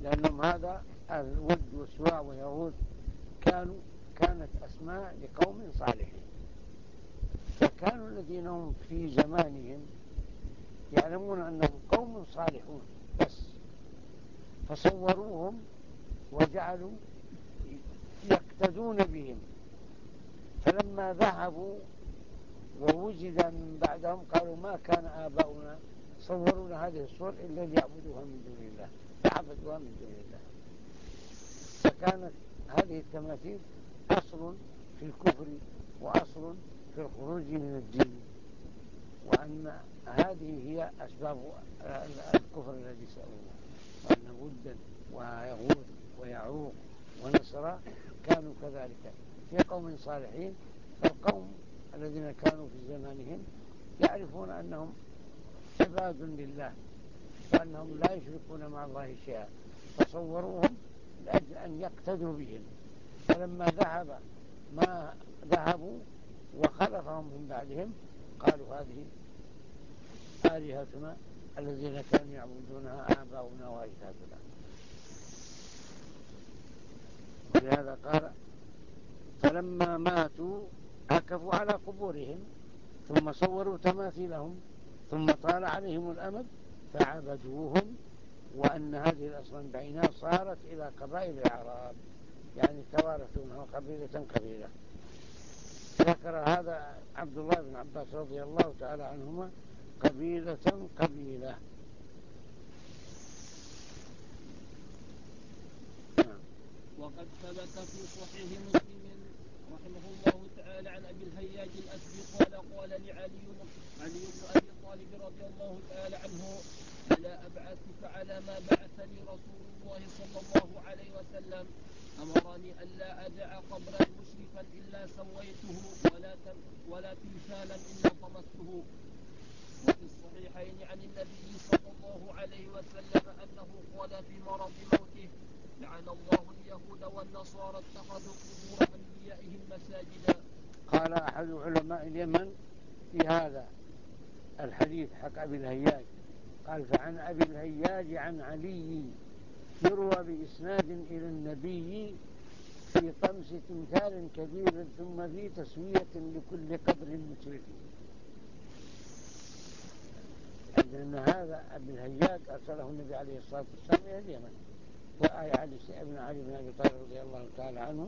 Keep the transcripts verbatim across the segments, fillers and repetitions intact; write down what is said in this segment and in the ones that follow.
لأنهم هذا الود والسواع ويغوث كانوا كانت أسماء لقوم صالحين، فكانوا الذين هم في زمانهم يعلمون أنهم قوم صالحون بس، فصوروهم وجعلوا يقتدون بهم. فلما ذهبوا ووجد من بعدهم قالوا ما كان آباؤنا صوروا لنا هذه الصور إلا ليعبدوها من دون الله، فعبدوها من دون الله. فكانت هذه التماثيل أصل في الكفر وأصل في الخروج من الدين، وأن هذه هي أسباب الكفر الذي سألوه، وأن ودا ويغوث ويعوق ونصر كانوا كذلك في قوم صالحين. فالقوم الذين كانوا في زمانهم يعرفون أنهم عباد لله وأنهم لا يشركون مع الله شيئا، فصوروهم لأجل أن يقتدوا بهم. فلما ذهب ما ذهبوا وخلفهم من بعدهم قالوا هذه آلهتنا الذين كانوا يعبدونها آباؤنا وأجدادنا. ولهذا قال فلما ماتوا عكفوا على قبورهم ثم صوروا تماثيلهم ثم طال عليهم الأمد فعبدوهم، وأن هذه الأصنام بعينها صارت إلى قبائل الأعراب، يعني توارثونها قبيلة قبيلة. ذكر هذا عبد الله بن عباس رضي الله تعالى عنهما قبيلة قبيلة. وقد ثبت في صحيح مسلم رحمه الله تعالى عن أبي الهياج الأسدي قال قال لعلي علي بن أبي طالب رضي الله تعالى عنه ألا أبعثك على ما بعثني رسول الله صلى الله عليه وسلم أمرني ألا أدع قبرا مشرفا إلا سويته ولا ولا تمثالا إلا طمسته. وفي الصحيحين عن النبي صلى الله عليه وسلم أنه قال في مرض موته لعن الله اليهود والنصارى اتخذوا قبور أنبيائهم مساجدا. قال أحد علماء اليمن في هذا الحديث حق أبي الهياج قال فعن أبي الهياج عن علي يروى بإسناد إلى النبي في طمس تمثال كبير ثم في تسوية لكل قبر مشرف. لأن هذا أبي الهياج أرسله النبي عليه الصلاة والسلام إلى اليمن، وآي علي ابن علي بن أبي طالب رضي الله تعالى عنه.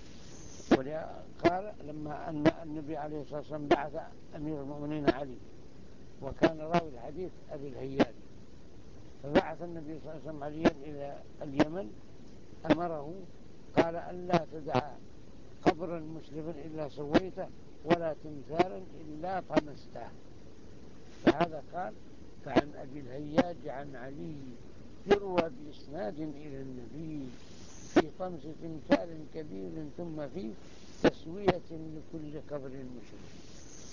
قال لما أن النبي عليه الصلاة والسلام بعث أمير المؤمنين علي وكان راوي الحديث أبي الهياج، فبعث النبي صلى الله عليه وسلم عليا إلى اليمن أمره قال ألا تدع قبرا مسلما إلا سويته ولا تمثالا إلا طمسته. فهذا قال فعن أبي الهياج عن علي يروى بإسناد إلى النبي في طمس تمثال كبير ثم في تسوية لكل قبر مشرف.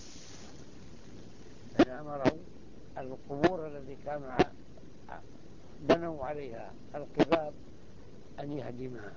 فأمره القبور الذي كانوا بنوا عليها القباب أن يهدمها،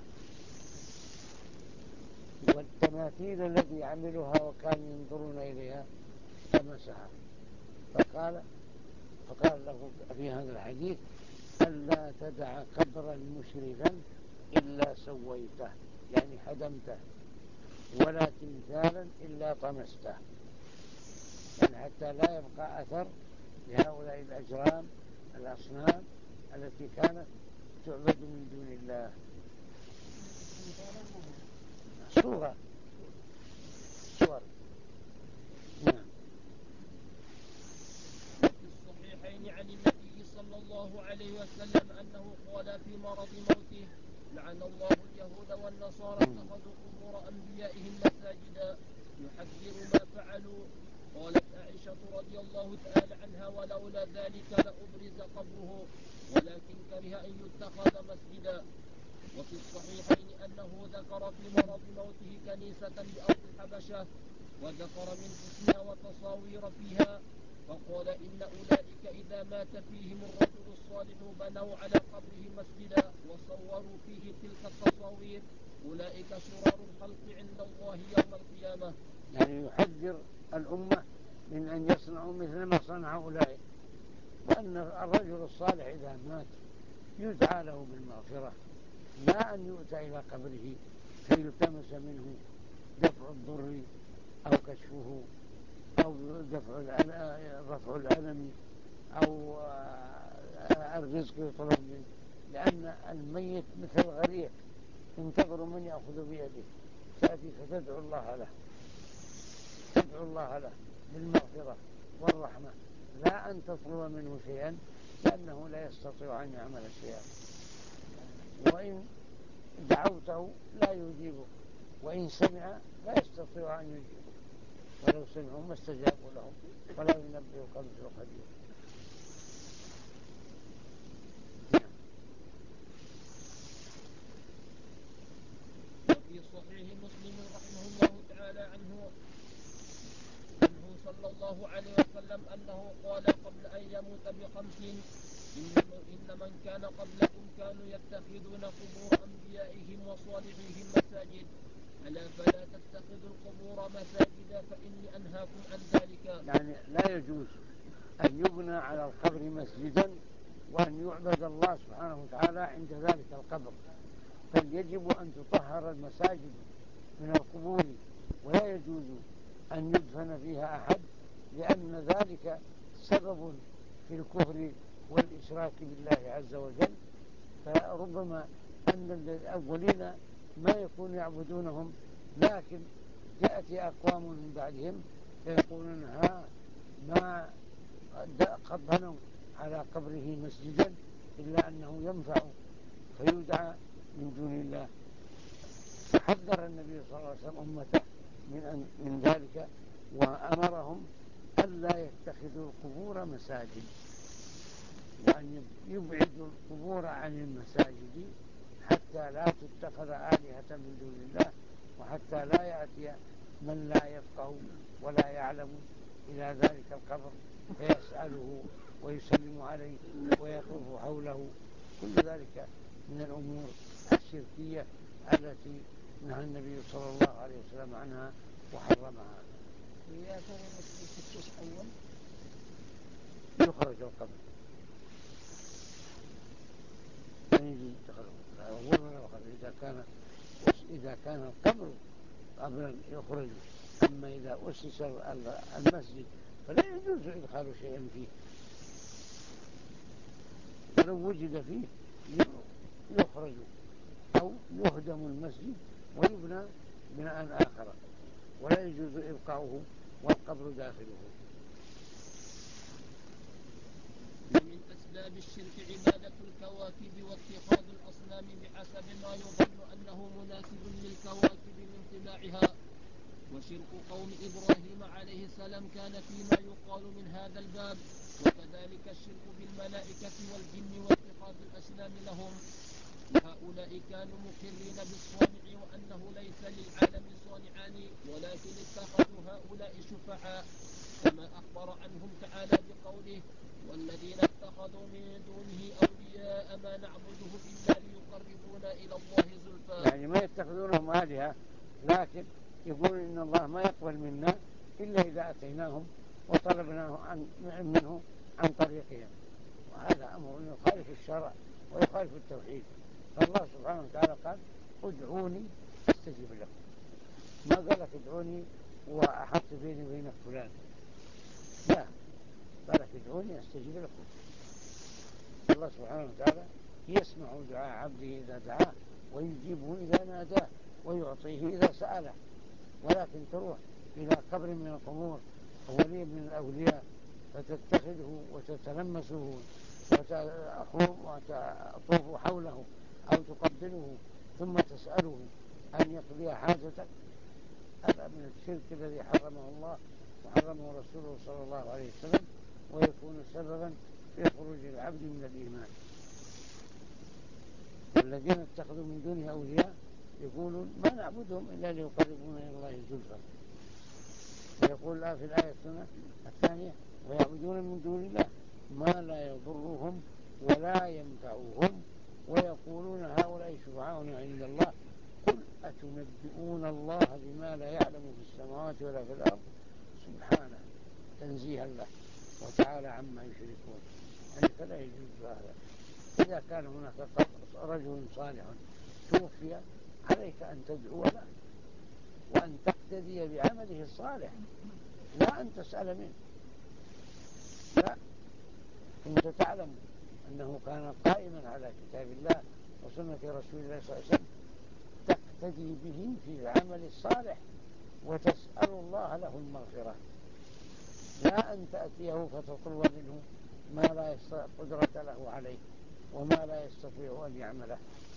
والتماثيل الذي عملوها وكانوا ينظرون إليها تمسها. فقال فقال له في هذا الحديث ألا تدع قبرا مشرفا إلا سويته، يعني هدمته، ولا تمثالا إلا طمسته، يعني حتى لا يبقى أثر لهؤلاء الأجرام الأصنام التي كانت تعبد من دون الله. صورة صور. نعم. وفي الصحيحين عن النبي صلى الله عليه وسلم أنه قال في مرض موته لعن الله اليهود والنصارى اتخذوا قبور أنبيائهم مساجدا يحذر ما فعلوا. قالت عائشة رضي الله تعالى عنها ولولا ذلك لأبرز قبره ولكن كره أن يتخذ مسجدا. وفي الصحيحين أنه ذكر في مرض موته كنيسة بأرض الحبشة وذكر من اسمها وتصاوير فيها، فقال إن أولئك إذا مات فيهم الرجل الصالح بنوا على قبره مسجدا وصوروا فيه تلك التصاوير أولئك شرار الخلق عند الله يوم القيامة. يعني يحذر الأمة من أن يصنعوا مثل ما صنع أولئك، وأن الرجل الصالح إذا مات يدعى له بالمغفرة، لا أن يؤتى إلى قبره فيلتمس منه دفع الضر أو كشفه أو دفع رفع الألم أو الرزق يطلب منه، لأن الميت مثل غريق ينتظر من يأخذ بيده، تأتي فتدعو الله له تدعو الله له بالمغفرة والرحمة، لا أن تطلب منه شيئا، لأنه لا يستطيع أن يعمل شيئا. وإن دعوته لا يجيبك، وإن سمع لا يستطيع أن يجيبك، ولو سمعوا ما استجابوا لهم، ولا ينبئك مثل خبير. وفي صحيح مسلم رحمه الله تعالى عنه عنه صلى الله عليه وسلم أنه قال قبل أن يموت بخمس: إن من كان قبلكم كانوا يتخذون قبور أنبيائهم وصالحيهم مساجد، ألا فلا تتخذوا القبور مساجدا فإني أنهاكم عن ذلك. يعني لا يجوز أن يبنى على القبر مسجدا وأن يعبد الله سبحانه وتعالى عند ذلك القبر، بل يجب أن تطهر المساجد من القبور، ولا يجوز أن يدفن فيها أحد، لأن ذلك سبب في الكفر والإشراك بالله عز وجل. فربما أن الأولين ما يكون يعبدونهم، لكن يأتي أقوام من بعدهم فيقولون ها ما قد بنوا على قبره مسجدا إلا أنه ينفع فيدعى من دون الله. فحذر النبي صلى الله عليه وسلم أمته من, من ذلك، وأمرهم ألا يتخذوا القبور مساجد، وأن يبعدوا القبور عن المساجد حتى لا تتخذ آلهة من دون الله، وحتى لا يأتي من لا يفقه ولا يعلم إلى ذلك القبر فيسأله ويسلم عليه ويطوف حوله. كل ذلك من الأمور الشركية التي نهى النبي صلى الله عليه وسلم عنها وحرمها. ويا ترى في الشيخ أول يخرج القبر لا يجوز اتخاذه أول ولا آخر إذا كان إذا كان القبر قبل يخرج. أما إذا أسس المسجد فلا يجوز إدخال شيء فيه، فلو وجد فيه يخرج أو يهدم المسجد ويبنى بناء آخر، ولا يجوز إبقاؤه والقبر داخله. ومن أسباب الشرك عبادة الكواكب واتخاذ الأصنام بحسب ما يظن أنه مناسب للكواكب من طباعها. وشرك قوم إبراهيم عليه السلام كان فيما يقال من هذا الباب، وكذلك الشرك بالملائكة والجن واتخاذ الأصنام لهم. وهؤلاء كانوا مقرين بالصانع وأنه ليس للعالم صانعان، ولكن اتخذوا هؤلاء شفعاء، كما أخبر عنهم تعالى بقوله: والذين اتخذوا من دونه أولياء ما نعبدهم إلا ليقربونا إلى الله زلفى. يعني ما يتخذونهم آلهة، لكن يقول إن الله ما يقبل منا إلا إذا أتيناهم وطلبناه عن منه عن طريقهم، وهذا أمر يخالف الشرع ويخالف التوحيد. فالله سبحانه وتعالى قال: ادعوني أستجب لكم، ما قال لك ادعوني وأحط بيني وبينك فلان، لا، قال لك ادعوني أستجب لكم. الله سبحانه وتعالى يسمع دعاء عبده إذا دعاه، ويجيبه إذا ناداه، ويعطيه إذا سأله. ولكن تروح إلى قبر من القبور أو ولي من الأولياء فتتخذه وتتلمسه وتطوف حوله أو تقبله ثم تسأله أن يقضي حاجتك، هذا من الشرك الذي حرمه الله وحرمه رسوله صلى الله عليه وسلم، ويكون سببا في خروج العبد من الإيمان. والذين اتخذوا من دونه أولياء يقولون ما نعبدهم إلا ليقربونا إلى الله زلفى. ويقول الله في الآية الثانية: ويعبدون من دون الله ما لا يضرهم ولا ينفعهم ويقولون هؤلاء شفعاؤنا عند الله قل أتنبئون الله بما لا يعلم في السماوات ولا في الأرض سبحانه تنزيها له وتعالى عما يشركون. يعني فلا يجوز هذا. إذا كان هناك رجل صالح توفي عليك أن تدعو له وأن تقتدي بعمله الصالح، لا أن تسأل منه. لا، كنت تعلم أنه كان قائما على كتاب الله وسنة رسول الله صلى الله عليه وسلم، تقتدي به في العمل الصالح وتسأل الله له المغفرة، لا أن تأتيه فتطلب منه ما لا قدرة له عليه وما لا يستطيع أن يعمله.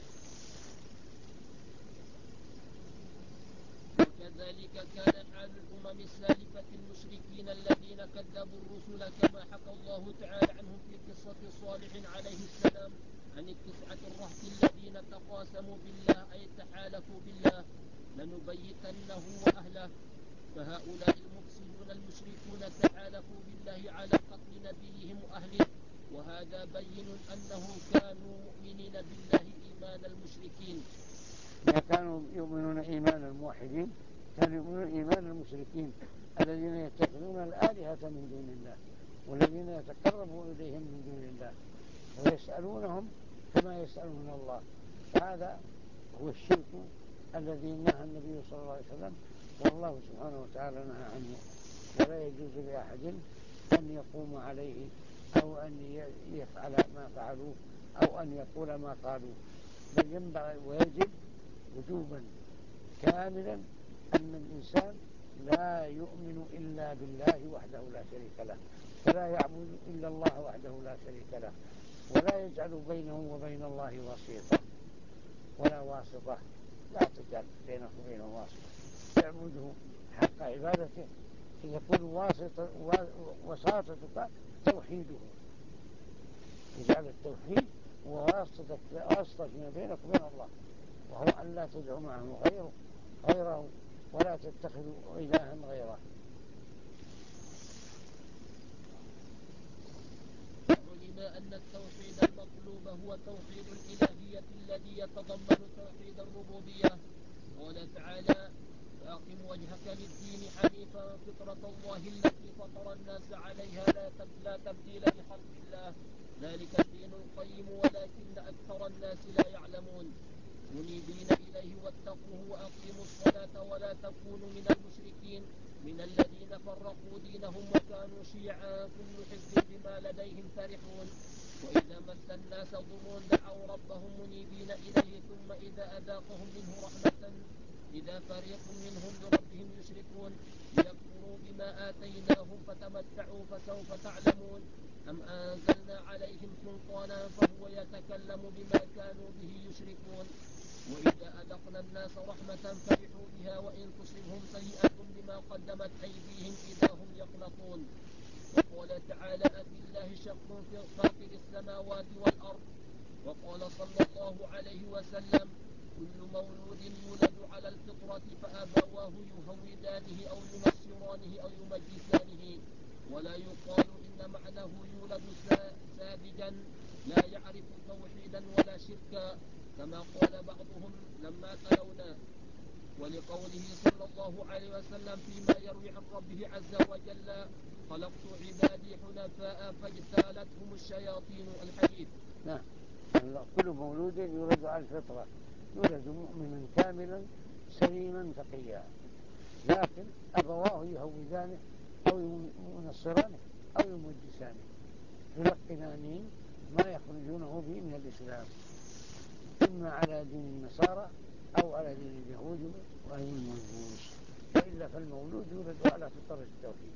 وكذلك كان حال الأمم السالفة المشركين الذين كذبوا الرسل كما حكى الله تعالى عنهم في قصة صالح عليه السلام عن التسعة الرهط الذين تقاسموا بالله أي تحالفوا بالله لنبيتنه وأهله. فهؤلاء المفسدون المشركون تحالفوا بالله على قتل نبيهم وأهله، وهذا بين أنه كانوا مؤمنين بالله إيمان المشركين. ما كانوا يؤمنون إيمان الموحدين، كانوا يؤمنون إيمان المشركين الذين يتخذون الآلهة من دون الله والذين يتقربون إليهم من دون الله ويسألونهم كما يسألون الله. هذا هو الشرك الذي نهى النبي صلى الله عليه وسلم والله سبحانه وتعالى نهى عنه، ولا يجوز لأحد أن يقوم عليه أو أن يفعل ما فعلوا أو أن يقول ما قالوا، بل ينبغي ويجب وجوبا كاملا أن الإنسان لا يؤمن إلا بالله وحده لا شريك له، فلا يعبد إلا الله وحده لا شريك له، ولا يجعل بينه وبين الله وسيطة ولا واسطة، لا تجعل بينه وبينه واسطة، يعبده حق عبادته. يكون واسطة وساطتك توحيده، يجعل التوحيد وواسطتك واسطة فيما بينك وبين الله، وهو أن لا تدعو معه غيره غيره ولا تتخذ إلها غيره. علم أن التوحيد المطلوب هو توحيد الإلهية الذي يتضمن توحيد الربوبية. قال تعالى: فأقم وجهك للدين حنيفا فطرة الله التي فطر الناس عليها لا تبديل لخلق الله ذلك الدين القيم ولكن أكثر الناس لا يعلمون. منيبين إليه واتقوه وأقيموا الصلاة ولا تكونوا من المشركين من الذين فرقوا دينهم وكانوا شيعا كل حزب بما لديهم فرحون. وإذا مس الناس ضر دعوا ربهم منيبين إليه ثم إذا أذاقهم منه رحمة إذا فريق منهم بربهم يشركون ليكفروا بما آتيناهم فتمتعوا فسوف تعلمون. أم أنزلنا عليهم سلطانا فهو يتكلم بما كانوا به يشركون. وإذا أذقنا الناس رحمة فرحوا بها وإن تصبهم سيئة بما قدمت أيديهم إذا هم يقنطون. وقال تعالى: أبالله شق في فاطر السماوات والأرض. وقال صلى الله عليه وسلم: كل مولود يولد على الفطرة فأبواه يهودانه أو ينصرانه أو يمجسانه. ولا يقال إن معناه يولد ساذجا لا يعرف توحيدا ولا شركا كما قال بعضهم لما تلونا. ولقوله صلى الله عليه وسلم فيما يروي عن ربه عز وجل: خلقت عبادي حنفاء فاجتالتهم الشياطين. الحديث. نعم، كل مولود يولد على الفطرة، يولد مؤمنا كاملا سليما تقيا، لكن أبواه يهودانه أو ينصرانه أو يمجسانه يلقنانه ما يخرجونه به من الإسلام، إما على دين النصارى أو على دين اليهود وأهل المجوس، وإلا فالمولود يولد على فطرة التوحيد.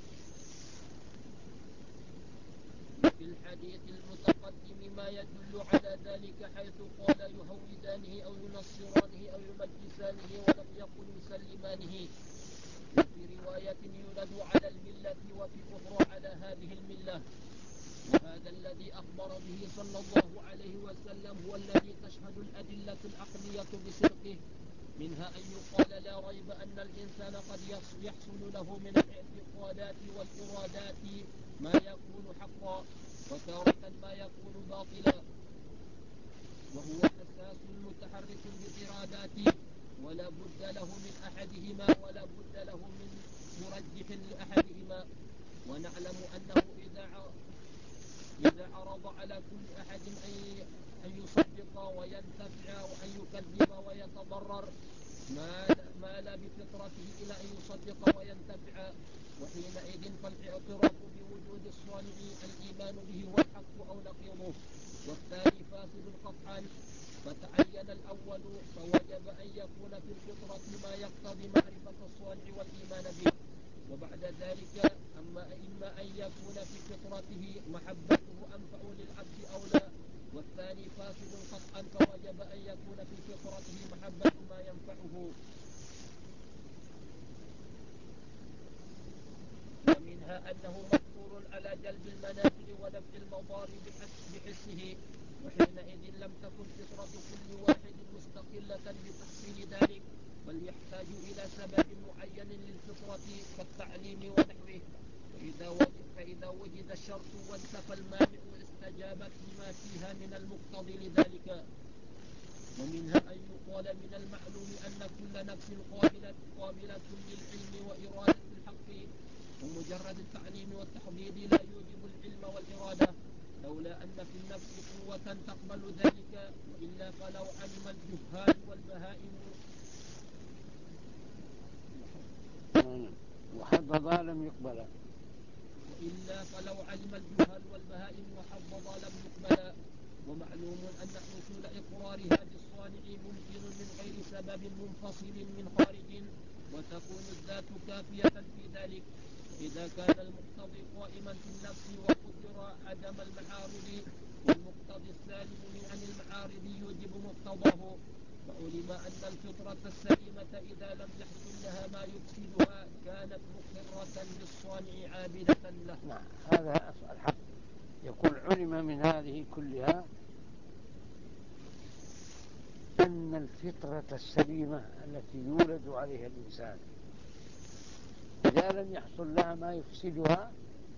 في الحديث المتقدم ما يدل على ذلك حيث قال يهودانه أو ينصرانه أو يمجسانه ولم يقل يسلمانه. وفي رواية يولد على الملة وفي أخرى على هذه الملة. وهذا الذي أخبر به صلى الله عليه وسلم هو الذي تشهد الأدلة العقلية بصدقه، منها أن يقال لا ريب أن الإنسان قد يحصل له من الاعتقادات والإرادات ما يكون حقا وتارة ما يكون باطلا، وهو حساس متحرك بإراداته ولا بد له من أحدهما ولا بد له من مرجح لأحدهما. ونعلم أنه إذا إذا عرض فرض على كل أحد أن يصدق وينتفع وأن يكذب ويتضرر مال بفطرته إلى أن يصدق وينتفع، وحينئذ فالاعتراف بوجود الصانع الإيمان به هو الحق أو نقيضه، والثاني فاسد قطعا. فتعين الأول فوجب أن يكون في الفطرة ما يقتضي معرفة الصانع والإيمان به، وبعد ذلك أما إما أن يكون في فطرته محبته أنفع للعبد أو لا، والثاني فاسد قطعا فوجب أن يكون في فطرته محبة ما ينفعه. ومنها أنه مفطور على جلب المنافع ودفع المضار بحسه، وحينئذ لم تكن فطرة كل واحد مستقلة بتحصيل ذلك، بل يحتاج إلى سبب معين للفطرة كالتعليم ونحوه، فإذا وجد, فإذا وجد الشرط وانتفى المانع استجابت لما فيها من المقتضي لذلك. ومنها أن يقال من المعلوم أن كل نفس قابلة, قابلة للعلم وإرادة الحق، ومجرد التعليم والتحضير لا يوجب العلم والإرادة، لولا أن في النفس قوة تقبل ذلك، وإلا فلو علم الجهال والبهائم وحضضا لم يقبل وإلا فلو علم الجهال والبهائم وحضضا لم يقبل. ومعلوم أن حصول إقرار هذا الصانع ممكن من غير سبب منفصل من خارج، وتكون الذات كافية في ذلك إذا كان المقتضي قائما في النفس وقدر عدم المعارض، والمقتضي السالم عن المعارض يوجب مقتضاه. فعلم أن الفطرة السليمة إذا لم يحصل لها ما يفسدها كانت مقرة للصانع عابدة له. نعم، هذا الحق. يقول علم من هذه كلها أن الفطرة السليمة التي يولد عليها الإنسان إذا لم يحصل لها ما يفسدها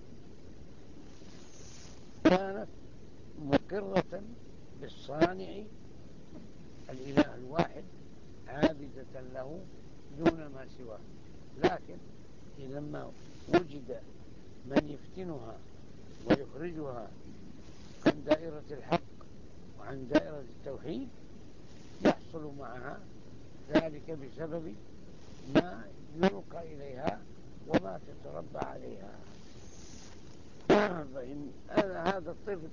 كانت مقرة بالصانع الإله الواحد عابدة له دون ما سواه. لكن لما وجد من يفتنها ويخرجها عن دائرة الحق وعن دائرة التوحيد يحصل معها ذلك بسبب ما يلقى إليها وما تتربى عليها. فإن هذا الطفل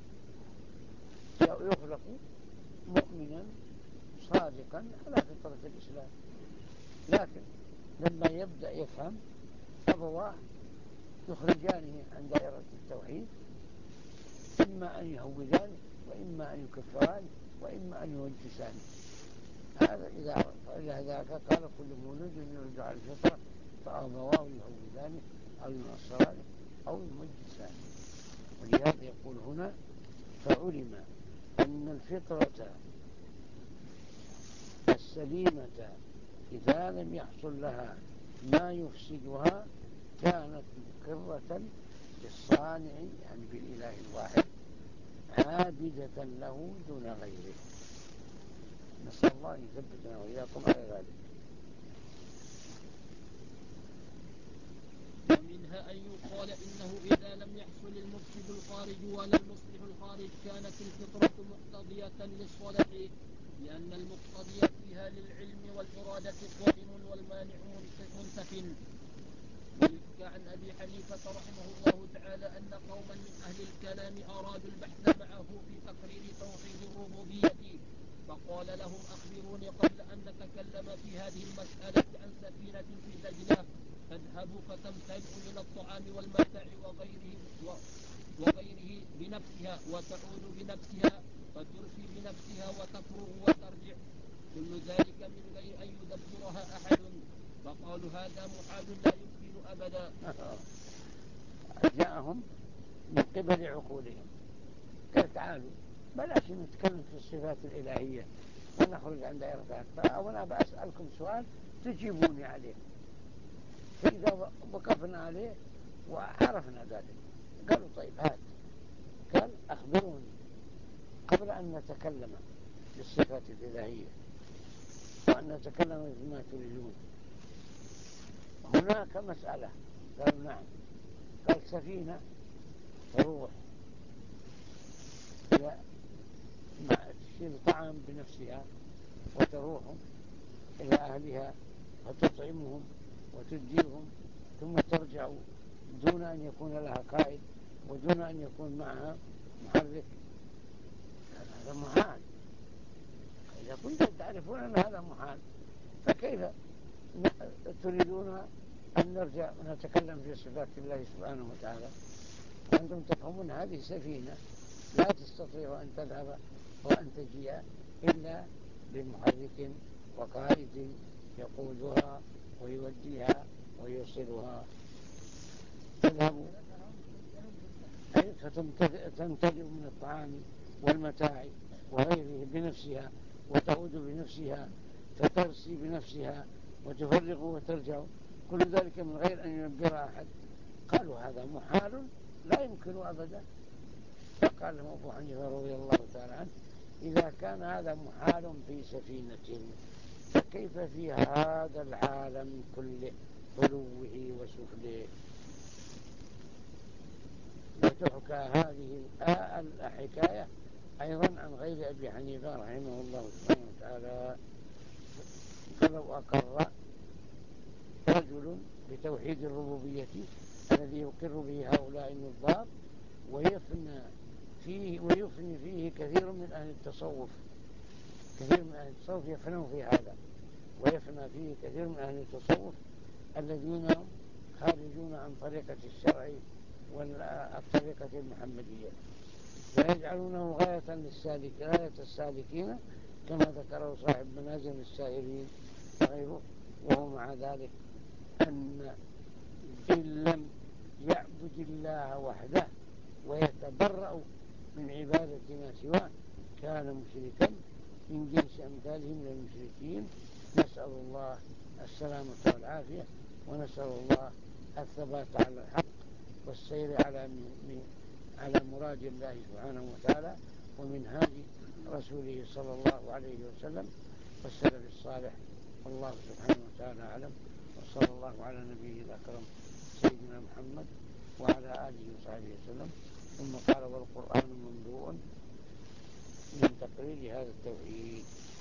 يخلق مؤمنا صادقا على فطرة الإسلام، لكن لما يبدأ يفهم أبواه يخرجانه عن دائرة التوحيد، إما أن يهودانه وإما أن يكفرانه وإما أن يوجسانه. هذا إذا فإلى ذاك قال كل مولود يولد على الفطرة فأبواه يهودانه أو ينصرانه أو يمجسانه. ولهذا يقول هنا فعلم أن الفطرة السليمة إذا لم يحصل لها ما يفسدها كانت مقرة بالصانع يعني بالإله الواحد عابدة له دون غيره. نسأل الله أن يثبتنا وإياكم على ذلك. ومنها أن يقال إنه إذا لم يحصل المفسد الخارج ولا المصلح الخارج كانت الفطرة مقتضية للصلاح، لأن المقتضي فيها للعلم والإرادة قائم والمانع منتف. ويحكى عن أبي حنيفة رحمه الله تعالى أن قوما من أهل الكلام أرادوا البحث معه في تقرير توحيد الربوبية، فقال لهم أخبروني قبل أن نتكلم في هذه المسألة عن سفينة في دجلة تذهب فتمتلئ من الطعام والمتاع وغيره, وغيره بنفسها وتعود بنفسها فترفي بنفسها وتفرغ وترجع، كل ذلك من غير أن يدبرها أحد. فقالوا هذا محال لا يمكن أبدا. جاءهم من قبل عقولهم قال تعالوا بلاش نتكلم في الصفات الإلهية ونخرج عن دائرة الحق، وأنا بأسألكم سؤال تجيبوني عليه. فإذا وقفنا عليه وعرفنا ذلك قالوا طيب هات. قال أخبروني قبل أن نتكلم بالصفات الإلهية وأن نتكلم فيما تريدون هناك مسألة. قالوا نعم. قال سفينة تروح تصير طعام بنفسها وتروح إلى أهلها وتطعمهم وتديهم ثم ترجع دون أن يكون لها قائد ودون أن يكون معها محرك. هذا محال. إذا كنتم تعرفون أن هذا محال فكيف تريدون أن نرجع ونتكلم في صفات الله سبحانه وتعالى وأنتم تفهمون هذه سفينة لا تستطيع أن تذهب وأن تجيء إلا بمحرك وقائد يقودها ويوديها ويوصلها. تذهب أي فتمتلئ من الطعام والمتاع وغيره بنفسها وتعود بنفسها فترسي بنفسها وتفرغ وترجع، كل ذلك من غير أن ينبر أحد. قالوا هذا محال لا يمكن أبدا. فقال لهم أبو حنيفة رضي الله تعالى عنه إذا كان هذا محال في سفينة فكيف في هذا العالم كله علوه وسفله. وتحكى هذه الحكاية أيضا عن غير أبي حنيفة رحمه الله سبحانه وتعالى. فلو أقر رجل بتوحيد الربوبية الذي يقر به هؤلاء النظار ويفنى فيه ويفني فيه كثير من أهل التصوف، كثير من أهل التصوف يفنون في هذا ويفنى فيه كثير من أهل التصوف الذين خارجون عن طريقة الشرع والطريقة المحمدية فيجعلونه غاية للسالك غاية السالكين كما ذكره صاحب منازل السائرين وغيره. وهو مع ذلك أن إن لم يعبد الله وحده ويتبرأ من عبادة ما سواه كان مشركا من جنس أمثاله من المشركين. نسأل الله السلامة والعافية ونسأل الله الثبات على الحق والسير على على مراد الله سبحانه وتعالى ومنهاج رسوله صلى الله عليه وسلم والسلف الصالح. والله سبحانه وتعالى أعلم، وصلى الله على نبيه الأكرم سيدنا محمد وعلى آله وصحبه وسلم. ثم قال والقرآن مملوء من تقرير هذا التوحيد.